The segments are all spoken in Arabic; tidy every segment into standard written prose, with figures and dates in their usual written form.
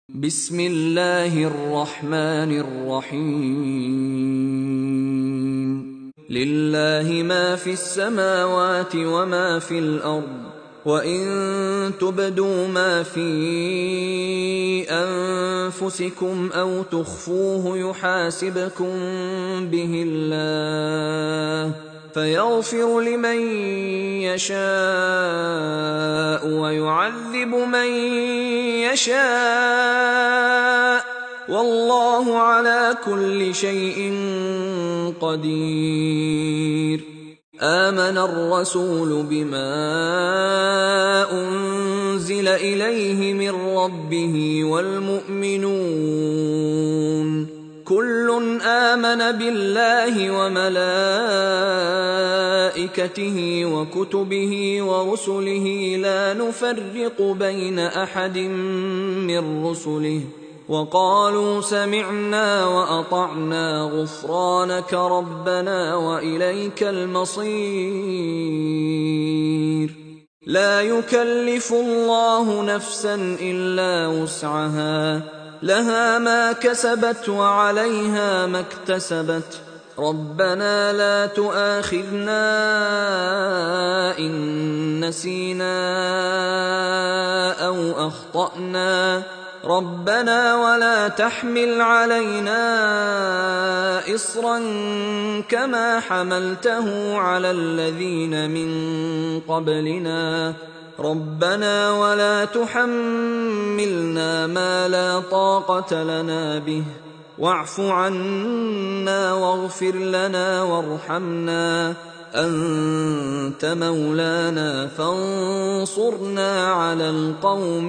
بسم الله الرحمن الرحيم لله ما في السماوات وما في الأرض وإن تبدوا ما في أنفسكم أو تخفوه يحاسبكم به الله فيغفر لمن يشاء ويعذب من يشاء والله على كل شيء قدير. آمن الرسول بما أنزل إليه من ربه والمؤمنون كل آمن بالله وملائكته وكتبه ورسله لا نفرق بين أحد من رسله وقالوا سمعنا وأطعنا غفرانك ربنا وإليك المصير. لا يكلف الله نفسا إلا وسعها لها ما كسبت وعليها ما اكتسبت ربنا لا تؤاخذنا إن نسينا أو أخطأنا ربنا ولا تحمل علينا إصرا كما حملته على الذين من قبلنا ربنا ولا تحملنا ما لا طاقة لنا به واعف عنا واغفر لنا وارحمنا أنت مولانا فانصرنا على القوم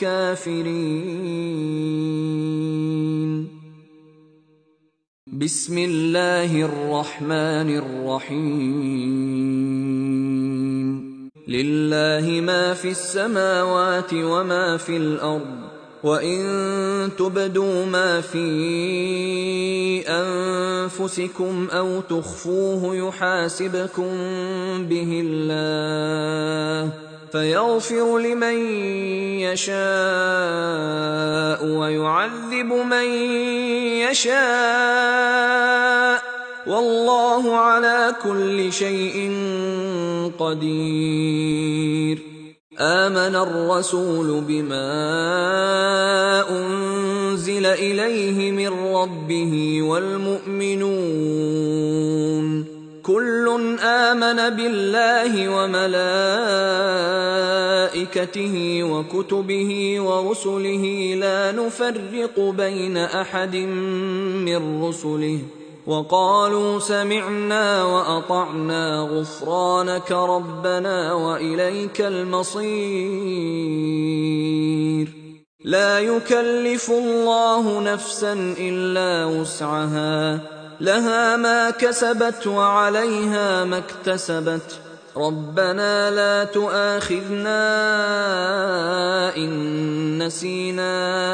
الكافرين. بسم الله الرحمن الرحيم لله ما في السماوات وما في الأرض وإن تبدوا ما في أنفسكم أو تخفوه يحاسبكم به الله فيغفر لمن يشاء ويعذب من يشاء والله على كل شيء قدير. آمن الرسول بما أنزل إليه من ربه والمؤمنون كل آمن بالله وملائكته وكتبه ورسله لا نفرق بين أحد من رسله وقالوا سمعنا وأطعنا غفرانك ربنا وإليك المصير. لا يكلف الله نفسا إلا وسعها لها ما كسبت وعليها ما اكتسبت ربنا لا تؤاخذنا إن نسينا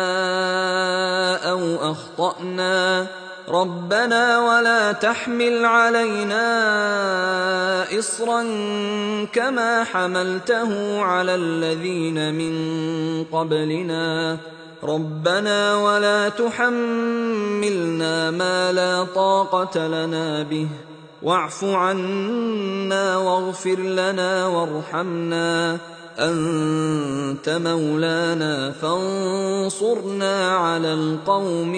أو أخطأنا ربنا ولا تحمل علينا إصرا كما حملته على الذين من قبلنا ربنا ولا تحملنا ما لا طاقة لنا به واعف عنا واغفر لنا وارحمنا أنت مولانا فانصرنا على القوم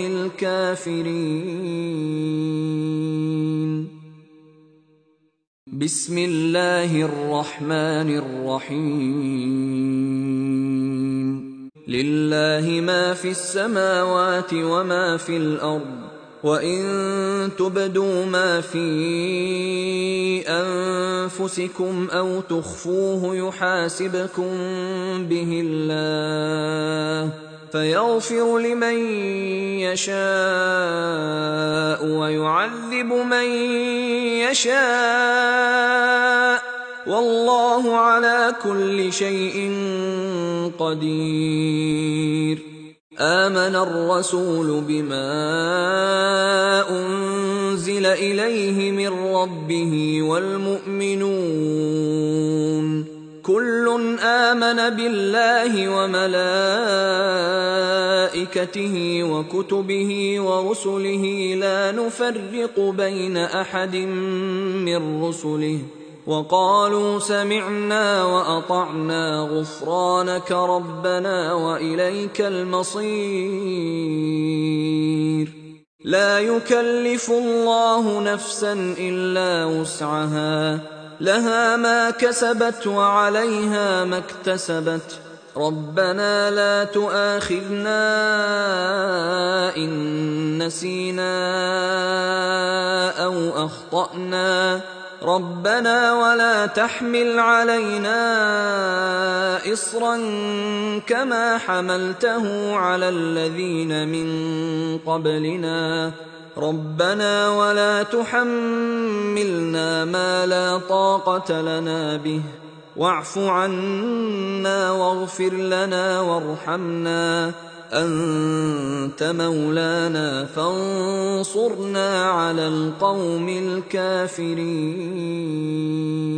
الكافرين. بسم الله الرحمن الرحيم لله ما في السماوات وما في الأرض وإن تبدوا ما في أنفسكم أو تخفوه يحاسبكم به الله فيغفر لمن يشاء ويعذب من يشاء والله على كل شيء قدير. آمن الرسول بما أنزل إليه من ربه والمؤمنون كل آمن بالله وملائكته وكتبه ورسله لا نفرق بين أحد من رسله وقالوا سمعنا وأطعنا غفرانك ربنا وإليك المصير لا يكلف الله نفسا إلا وسعها لها ما كسبت وعليها ما اكتسبت ربنا لا تؤاخذنا إن نسينا أو أخطأنا ربنا ولا تحمل علينا إصرا كما حملته على الذين من قبلنا ربنا ولا تحملنا ما لا طاقة لنا به واعف عنا واغفر لنا وارحمنا أنت مولانا فانصرنا على القوم الكافرين.